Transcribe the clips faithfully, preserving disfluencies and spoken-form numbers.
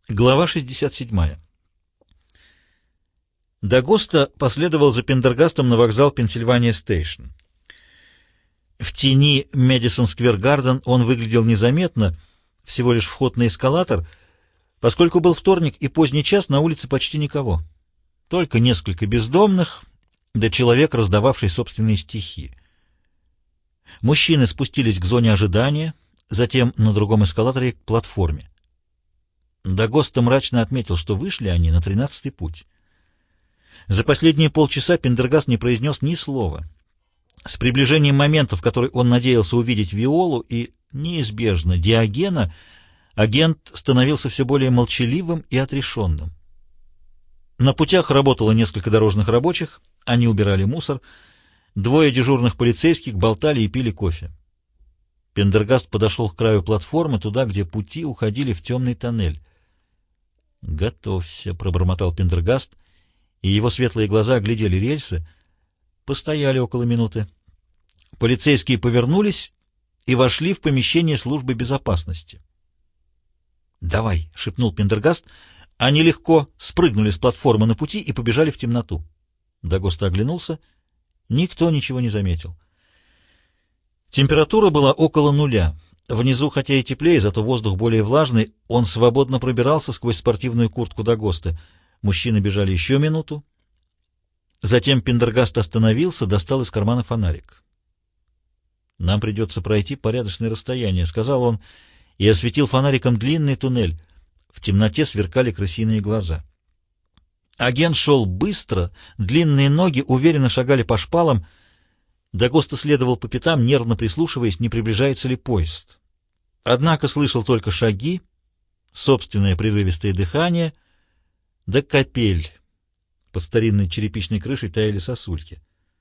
Глава шестьдесят седьмая. Дагоста последовал за Пендергастом на вокзал Пенсильвания-Стейшн. В тени Мэдисон-сквер-гарден он выглядел незаметно, всего лишь вход на эскалатор, поскольку был вторник и поздний час, на улице почти никого. Только несколько бездомных, да человек, раздававший собственные стихи. Мужчины спустились к зоне ожидания, затем на другом эскалаторе к платформе. Дагоста мрачно отметил, что вышли они на тринадцатый путь. За последние полчаса Пендергаст не произнес ни слова. С приближением момента, в который он надеялся увидеть Виолу и, неизбежно, Диогена, агент становился все более молчаливым и отрешенным. На путях работало несколько дорожных рабочих, они убирали мусор, двое дежурных полицейских болтали и пили кофе. Пендергаст подошел к краю платформы, туда, где пути уходили в темный тоннель. «Готовься», — пробормотал Пендергаст, и его светлые глаза оглядели рельсы. Постояли около минуты. Полицейские повернулись и вошли в помещение службы безопасности. «Давай», — шепнул Пендергаст. Они легко спрыгнули с платформы на пути и побежали в темноту. Дагоста оглянулся. Никто ничего не заметил. Температура была около нуля. Внизу, хотя и теплее, зато воздух более влажный, он свободно пробирался сквозь спортивную куртку Дагосты. Мужчины бежали еще минуту. Затем Пендергаст остановился, достал из кармана фонарик. «Нам придется пройти порядочное расстояние», — сказал он, и осветил фонариком длинный туннель. В темноте сверкали крысиные глаза. Агент шел быстро, длинные ноги уверенно шагали по шпалам. Дагоста следовал по пятам, нервно прислушиваясь, не приближается ли поезд. Однако слышал только шаги, собственное прерывистое дыхание, да капель. Под старинной черепичной крышей таяли сосульки.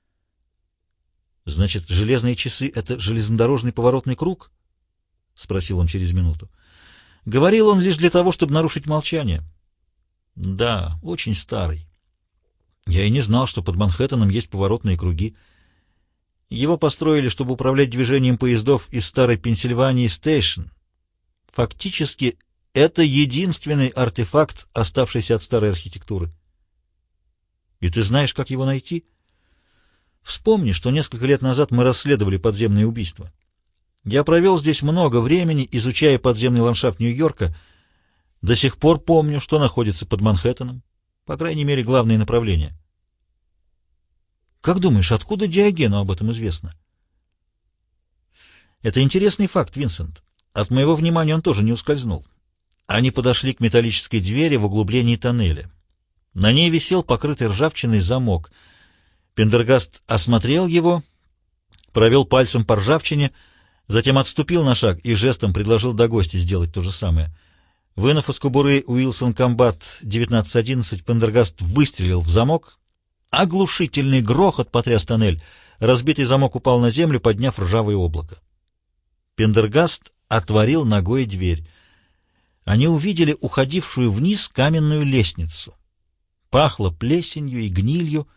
«Значит, железные часы — это железнодорожный поворотный круг?» — спросил он через минуту. Говорил он лишь для того, чтобы нарушить молчание. «Да, очень старый. Я и не знал, что под Манхэттеном есть поворотные круги. Его построили, чтобы управлять движением поездов из старой Пенсильвании-Стейшн. Фактически, это единственный артефакт, оставшийся от старой архитектуры. И ты знаешь, как его найти? Вспомни, что несколько лет назад мы расследовали подземные убийства. Я провел здесь много времени, изучая подземный ландшафт Нью-Йорка. До сих пор помню, что находится под Манхэттеном, по крайней мере, главные направления. Как думаешь, откуда Диогену об этом известно? Это интересный факт, Винсент. От моего внимания он тоже не ускользнул. Они подошли к металлической двери в углублении тоннеля. На ней висел покрытый ржавчиной замок. Пендергаст осмотрел его, провел пальцем по ржавчине, затем отступил на шаг и жестом предложил Дагосте сделать то же самое. Вынув из кобуры Уилсон Комбат девятнадцать одиннадцать, Пендергаст выстрелил в замок. Оглушительный грохот потряс тоннель. Разбитый замок упал на землю, подняв ржавое облако. Пендергаст отворил ногой дверь. Они увидели уходившую вниз каменную лестницу. Пахло плесенью и гнилью.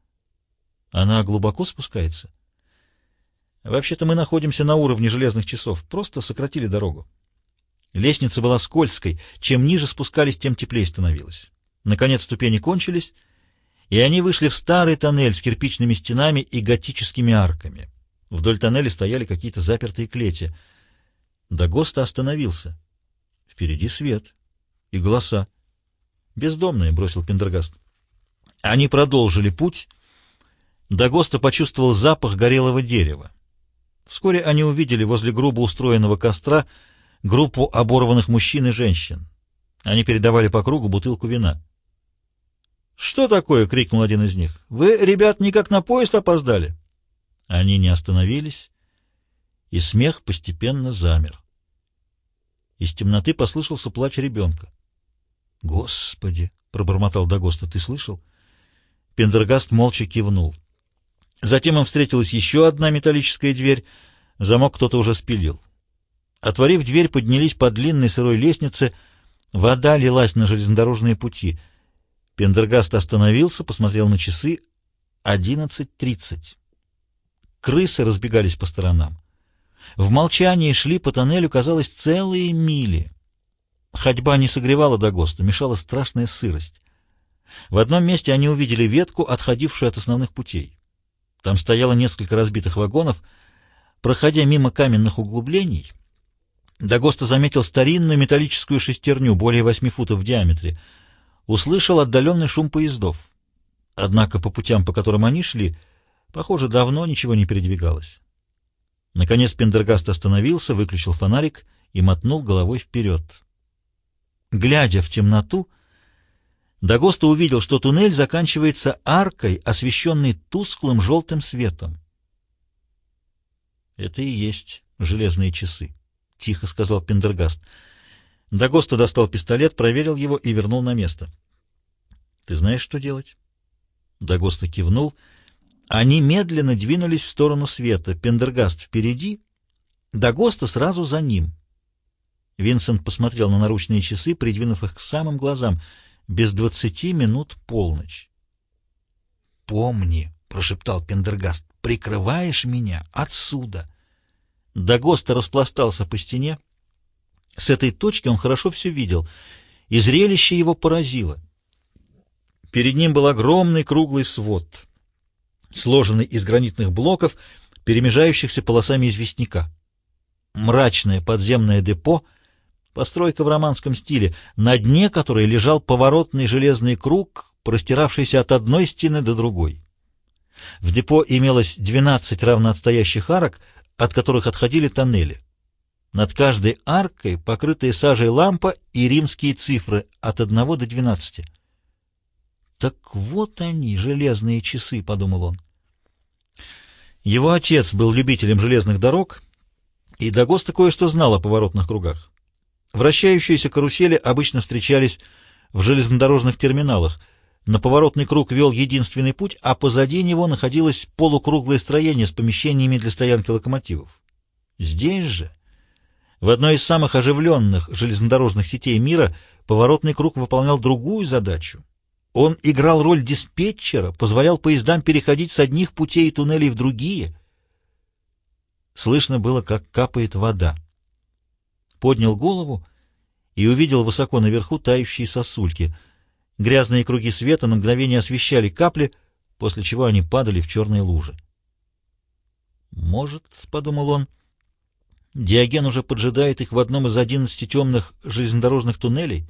Она глубоко спускается? Вообще-то мы находимся на уровне железных часов. Просто сократили дорогу. Лестница была скользкой. Чем ниже спускались, тем теплее становилось. Наконец ступени кончились, и они вышли в старый тоннель с кирпичными стенами и готическими арками. Вдоль тоннеля стояли какие-то запертые клети. Дагоста остановился. Впереди свет и голоса. «Бездомные», — бросил Пендергаст. Они продолжили путь. Дагоста почувствовал запах горелого дерева. Вскоре они увидели возле грубо устроенного костра группу оборванных мужчин и женщин. Они передавали по кругу бутылку вина. «Что такое?» — крикнул один из них. «Вы, ребят, никак на поезд опоздали?» Они не остановились, и смех постепенно замер. Из темноты послышался плач ребенка. «Господи!» — пробормотал Дагоста. «Ты слышал?» Пендергаст молча кивнул. Затем им встретилась еще одна металлическая дверь. Замок кто-то уже спилил. Отворив дверь, поднялись по длинной сырой лестнице. Вода лилась на железнодорожные пути. Пендергаст остановился, посмотрел на часы. Одиннадцать тридцать. Крысы разбегались по сторонам. В молчании шли по тоннелю, казалось, целые мили. Ходьба не согревала Дагосту, мешала страшная сырость. В одном месте они увидели ветку, отходившую от основных путей. Там стояло несколько разбитых вагонов. Проходя мимо каменных углублений, Дагоста заметил старинную металлическую шестерню, более восьми футов в диаметре. Услышал отдаленный шум поездов. Однако по путям, по которым они шли, похоже, давно ничего не передвигалось. Наконец Пендергаст остановился, выключил фонарик и мотнул головой вперед. Глядя в темноту, Дагоста увидел, что туннель заканчивается аркой, освещенной тусклым желтым светом. «Это и есть железные часы», — тихо сказал Пендергаст. Дагоста достал пистолет, проверил его и вернул на место. «Ты знаешь, что делать?» Дагоста кивнул. Они медленно двинулись в сторону света. Пендергаст впереди, Дагоста сразу за ним. Винсент посмотрел на наручные часы, придвинув их к самым глазам. Без двадцати минут полночь. «Помни», — прошептал Пендергаст, — «прикрываешь меня отсюда». Дагоста распластался по стене. С этой точки он хорошо все видел, и зрелище его поразило. Перед ним был огромный круглый свод, сложенный из гранитных блоков, перемежающихся полосами известняка. Мрачное подземное депо, постройка в романском стиле, на дне которой лежал поворотный железный круг, простиравшийся от одной стены до другой. В депо имелось двенадцать равноотстоящих арок, от которых отходили тоннели. Над каждой аркой покрытые сажей лампа и римские цифры от одного до двенадцати. «Так вот они, железные часы», — подумал он. Его отец был любителем железных дорог, и Дагоста кое-что знал о поворотных кругах. Вращающиеся карусели обычно встречались в железнодорожных терминалах. На поворотный круг вел единственный путь, а позади него находилось полукруглое строение с помещениями для стоянки локомотивов. Здесь же, в одной из самых оживленных железнодорожных сетей мира, поворотный круг выполнял другую задачу. Он играл роль диспетчера, позволял поездам переходить с одних путей и туннелей в другие. Слышно было, как капает вода. Поднял голову и увидел высоко наверху тающие сосульки. Грязные круги света на мгновение освещали капли, после чего они падали в черные лужи. «Может, — подумал он, — Диоген уже поджидает их в одном из одиннадцати темных железнодорожных туннелей».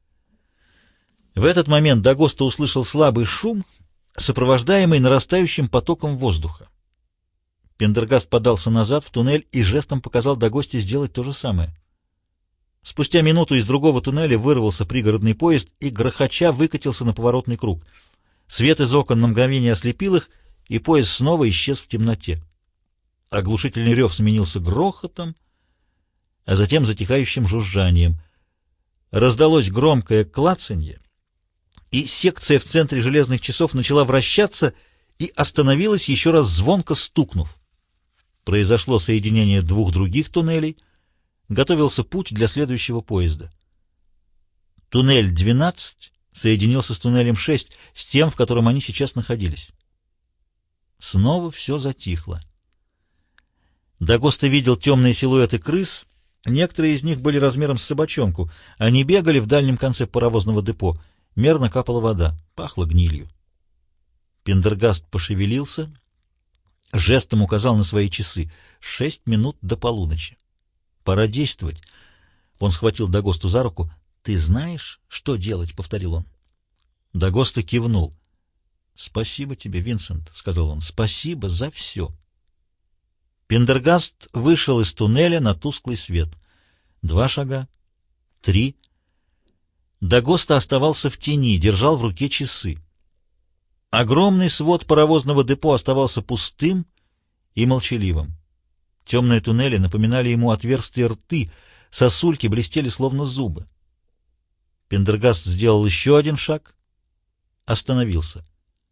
В этот момент Дагоста услышал слабый шум, сопровождаемый нарастающим потоком воздуха. Пендергаст подался назад в туннель и жестом показал Дагосте сделать то же самое. Спустя минуту из другого туннеля вырвался пригородный поезд и, грохоча, выкатился на поворотный круг. Свет из окон на мгновение ослепил их, и поезд снова исчез в темноте. Оглушительный рев сменился грохотом, а затем затихающим жужжанием. Раздалось громкое клацанье, и секция в центре железных часов начала вращаться и остановилась, еще раз звонко стукнув. Произошло соединение двух других туннелей, готовился путь для следующего поезда. Туннель двенадцать соединился с туннелем шесть, с тем, в котором они сейчас находились. Снова все затихло. Дагоста видел темные силуэты крыс, некоторые из них были размером с собачонку, они бегали в дальнем конце паровозного депо. Мерно капала вода, пахло гнилью. Пендергаст пошевелился, жестом указал на свои часы. Шесть минут до полуночи. Пора действовать. Он схватил Дагосту за руку. «Ты знаешь, что делать?» — повторил он. Дагоста кивнул. «Спасибо тебе, Винсент», — сказал он. «Спасибо за все». Пендергаст вышел из туннеля на тусклый свет. Два шага, три. Дагоста оставался в тени, держал в руке часы. Огромный свод паровозного депо оставался пустым и молчаливым. Темные туннели напоминали ему отверстые рты, сосульки блестели словно зубы. Пендергаст сделал еще один шаг, остановился.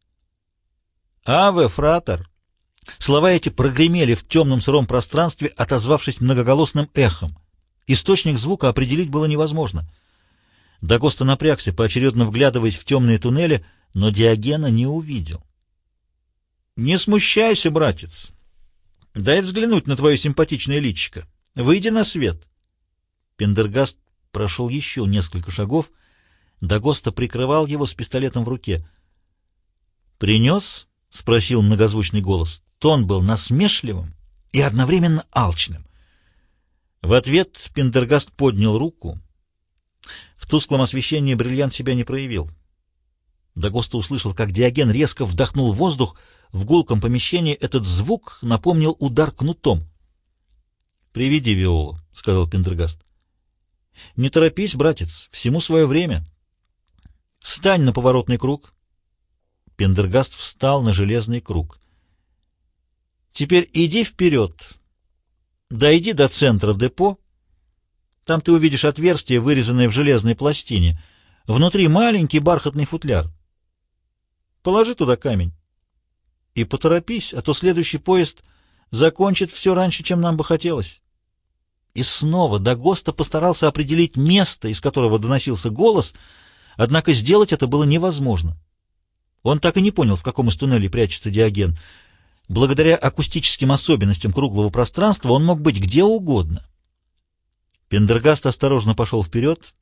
«Аве, фратер!» Слова эти прогремели в темном сыром пространстве, отозвавшись многоголосым эхом. Источник звука определить было невозможно. Дагоста напрягся, поочередно вглядываясь в темные туннели, но Диогена не увидел. «Не смущайся, братец. Дай взглянуть на твое симпатичное личико. Выйди на свет». Пендергаст Прошел еще несколько шагов. Дагоста прикрывал его с пистолетом в руке. «Принес?» — спросил многозвучный голос. Тон был насмешливым и одновременно алчным. В ответ Пендергаст поднял руку. В тусклом освещении бриллиант себя не проявил. Дагоста услышал, как Диоген резко вдохнул воздух. В гулком помещении этот звук напомнил удар кнутом. «Приведи Виолу», — сказал Пендергаст. «Не торопись, братец, всему свое время. Встань на поворотный круг». Пендергаст встал на железный круг. «Теперь иди вперед. Дойди до центра депо. Там ты увидишь отверстие, вырезанное в железной пластине. Внутри маленький бархатный футляр. Положи туда камень. И поторопись, а то следующий поезд закончит все раньше, чем нам бы хотелось». И снова Дагоста постарался определить место, из которого доносился голос, однако сделать это было невозможно. Он так и не понял, в каком из туннелей прячется Диоген. Благодаря акустическим особенностям круглого пространства он мог быть где угодно. Пендергаст осторожно пошел вперед.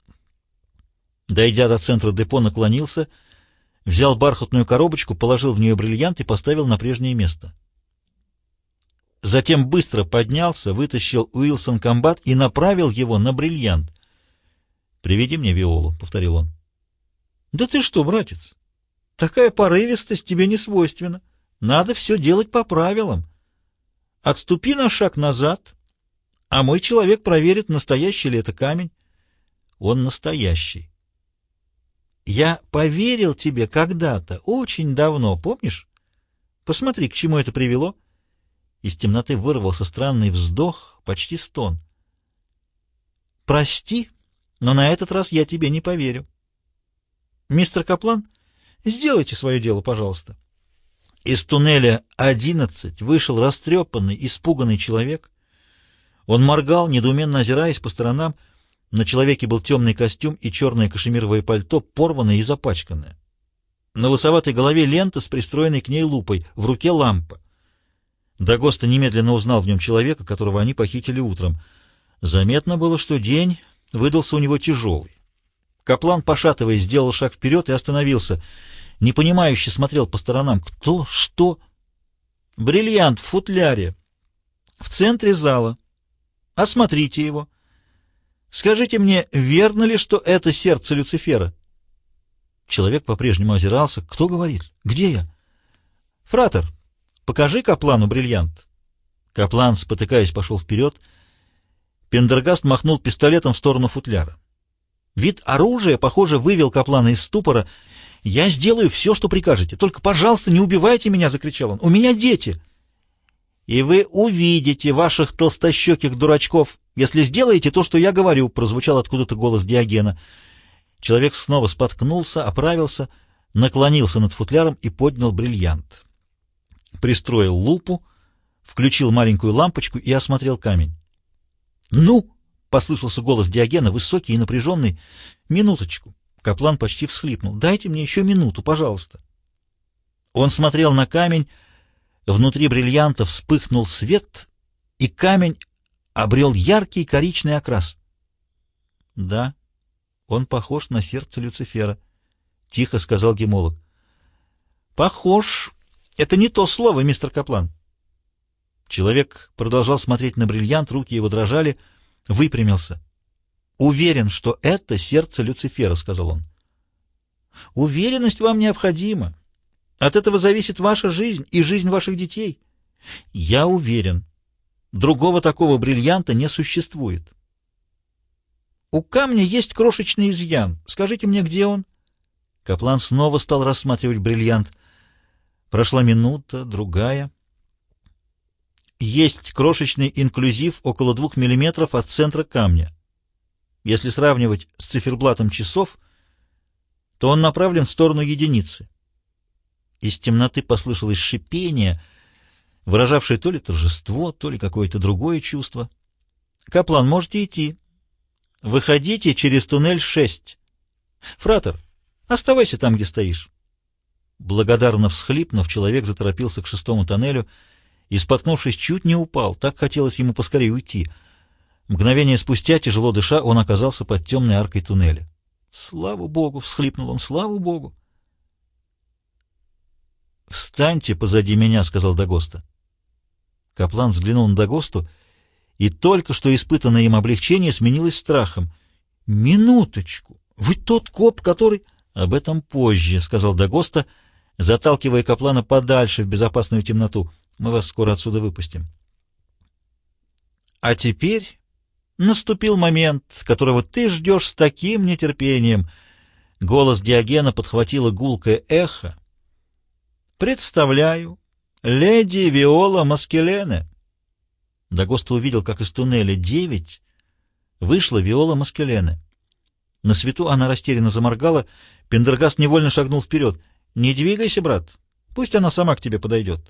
Дойдя до центра депо, наклонился, взял бархатную коробочку, положил в нее бриллиант и поставил на прежнее место. Затем быстро поднялся, вытащил Уилсон Комбат и направил его на бриллиант. «Приведи мне Виолу», — повторил он. «Да ты что, братец, такая порывистость тебе не свойственна. Надо все делать по правилам. Отступи на шаг назад, а мой человек проверит, настоящий ли это камень». «Он настоящий. Я поверил тебе когда-то, очень давно, помнишь? Посмотри, к чему это привело». Из темноты вырвался странный вздох, почти стон. «Прости, но на этот раз я тебе не поверю. Мистер Каплан, сделайте свое дело, пожалуйста». Из туннеля одиннадцать вышел растрепанный, испуганный человек. Он моргал, недоуменно озираясь по сторонам. На человеке был темный костюм и черное кашемировое пальто, порванное и запачканное. На лысоватой голове лента с пристроенной к ней лупой, в руке лампа. Дагоста немедленно узнал в нем человека, которого они похитили утром. Заметно было, что день выдался у него тяжелый. Каплан, пошатываясь, сделал шаг вперед и остановился. Непонимающе смотрел по сторонам. Кто? Что? Бриллиант в футляре. В центре зала. Осмотрите его. Скажите мне, верно ли, что это сердце Люцифера? Человек по-прежнему озирался. Кто говорит? Где я? Фратер, покажи Каплану бриллиант. Каплан, спотыкаясь, пошел вперед. Пендергаст махнул пистолетом в сторону футляра. Вид оружия, похоже, вывел Каплана из ступора. «Я сделаю все, что прикажете. Только, пожалуйста, не убивайте меня!» — закричал он. «У меня дети!» «И вы увидите ваших толстощеких дурачков, если сделаете то, что я говорю», — прозвучал откуда-то голос Диогена. Человек снова споткнулся, оправился, наклонился над футляром и поднял бриллиант. Пристроил лупу, включил маленькую лампочку и осмотрел камень. «Ну!» — послышался голос Диогена, высокий и напряженный. «Минуточку!» — Каплан почти всхлипнул. «Дайте мне еще минуту, пожалуйста!» Он смотрел на камень. Внутри бриллианта вспыхнул свет, и камень обрел яркий коричневый окрас. «Да, он похож на сердце Люцифера», — тихо сказал гемолог. «Похож. Это не то слово, мистер Каплан». Человек продолжал смотреть на бриллиант, руки его дрожали, выпрямился. «Уверен, что это сердце Люцифера», — сказал он. «Уверенность вам необходима. От этого зависит ваша жизнь и жизнь ваших детей». «Я уверен. Другого такого бриллианта не существует». «У камня есть крошечный изъян. Скажите мне, где он?» Каплан снова стал рассматривать бриллиант. Прошла минута, другая. «Есть крошечный инклюзив около двух миллиметров от центра камня. Если сравнивать с циферблатом часов, то он направлен в сторону единицы». Из темноты послышалось шипение, выражавшее то ли торжество, то ли какое-то другое чувство. «Каплан, можете идти. Выходите через туннель шесть. Фратер, оставайся там, где стоишь». Благодарно всхлипнув, человек заторопился к шестому тоннелю и, споткнувшись, чуть не упал. Так хотелось ему поскорее уйти. Мгновение спустя, тяжело дыша, он оказался под темной аркой туннеля. «Слава Богу!» — всхлипнул он. «Слава Богу!» «Встаньте позади меня», — сказал Дагоста. Каплан взглянул на Дагосту, и только что испытанное им облегчение сменилось страхом. «Минуточку! Вы тот коп, который...» «Об этом позже», — сказал Дагоста, заталкивая Каплана подальше в безопасную темноту. «Мы вас скоро отсюда выпустим». «А теперь наступил момент, которого ты ждешь с таким нетерпением». Голос Диогена подхватило гулкое эхо. «Представляю, леди Виола Маскелене». Дагоста увидел, как из туннеля девять вышла Виола Маскелене. На свету она растерянно заморгала. Пендергаст невольно шагнул вперед. «Не двигайся, брат, пусть она сама к тебе подойдет».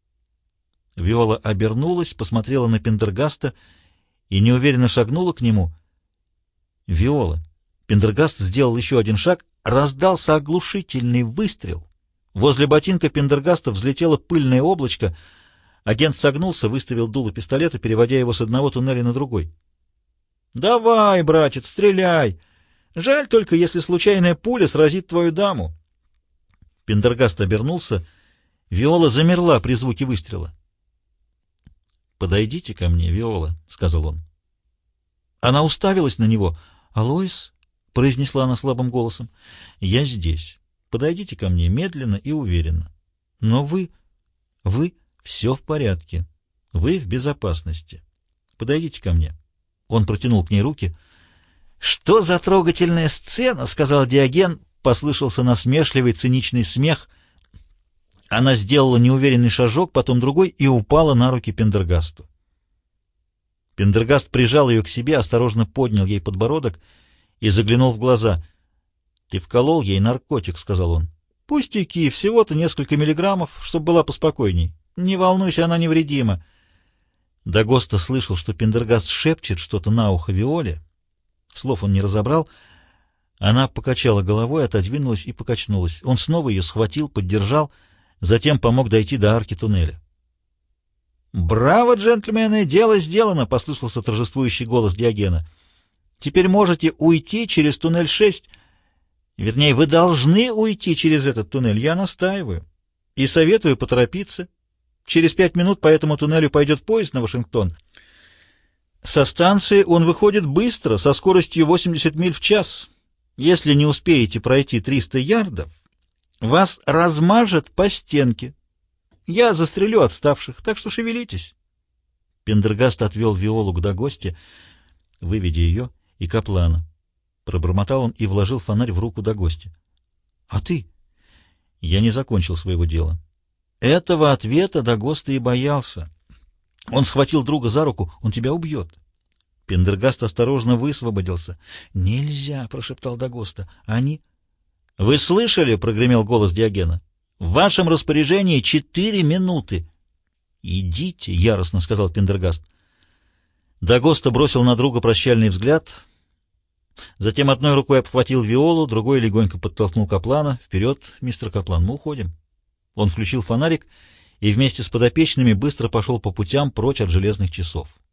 Виола обернулась, посмотрела на Пендергаста и неуверенно шагнула к нему. «Виола». Пендергаст сделал еще один шаг. Раздался оглушительный выстрел. Возле ботинка Пендергаста взлетело пыльное облачко. Агент согнулся, выставил дуло пистолета, переводя его с одного туннеля на другой. «Давай, братец, стреляй! Жаль только, если случайная пуля сразит твою даму». Пендергаст обернулся. Виола замерла при звуке выстрела. «Подойдите ко мне, Виола», — сказал он. Она уставилась на него. «Алоис?» — произнесла она слабым голосом. «Я здесь. Подойдите ко мне медленно и уверенно. Но вы... вы... все в порядке. Вы в безопасности. Подойдите ко мне». Он протянул к ней руки. «Что за трогательная сцена?» — сказал Диоген. Послышался насмешливый, циничный смех. Она сделала неуверенный шажок, потом другой, и упала на руки Пендергасту. Пендергаст прижал ее к себе, осторожно поднял ей подбородок и заглянул в глаза. «Ты вколол ей наркотик», — сказал он. «Пустяки, всего-то несколько миллиграммов, чтобы была поспокойней. Не волнуйся, она невредима». Дагоста слышал, что Пендергаст шепчет что-то на ухо Виоле. Слов он не разобрал. Она покачала головой, отодвинулась и покачнулась. Он снова ее схватил, поддержал, затем помог дойти до арки туннеля. «Браво, джентльмены, дело сделано!» — послышался торжествующий голос Диогена. «Теперь можете уйти через туннель шесть. Вернее, вы должны уйти через этот туннель, я настаиваю. И советую поторопиться. Через пять минут по этому туннелю пойдет поезд на Вашингтон. Со станции он выходит быстро, со скоростью восемьдесят миль в час. Если не успеете пройти триста ярдов, вас размажет по стенке. Я застрелю отставших, так что шевелитесь». Пендергаст отвел Виолу к Дагосте, выведя ее, и Каплана. Пробормотал он и вложил фонарь в руку Дагосте. «А ты?» «Я не закончил своего дела». Этого ответа Дагоста и боялся. Он схватил друга за руку. «Он тебя убьет». Пендергаст осторожно высвободился. «Нельзя», — прошептал Дагоста. «Они...» «Вы слышали?» — прогремел голос Диогена. «В вашем распоряжении четыре минуты». «Идите», — яростно сказал Пендергаст. Дагоста бросил на друга прощальный взгляд, затем одной рукой обхватил Виолу, другой легонько подтолкнул Каплана. «Вперед, мистер Каплан, мы уходим». Он включил фонарик и вместе с подопечными быстро пошел по путям прочь от железных часов.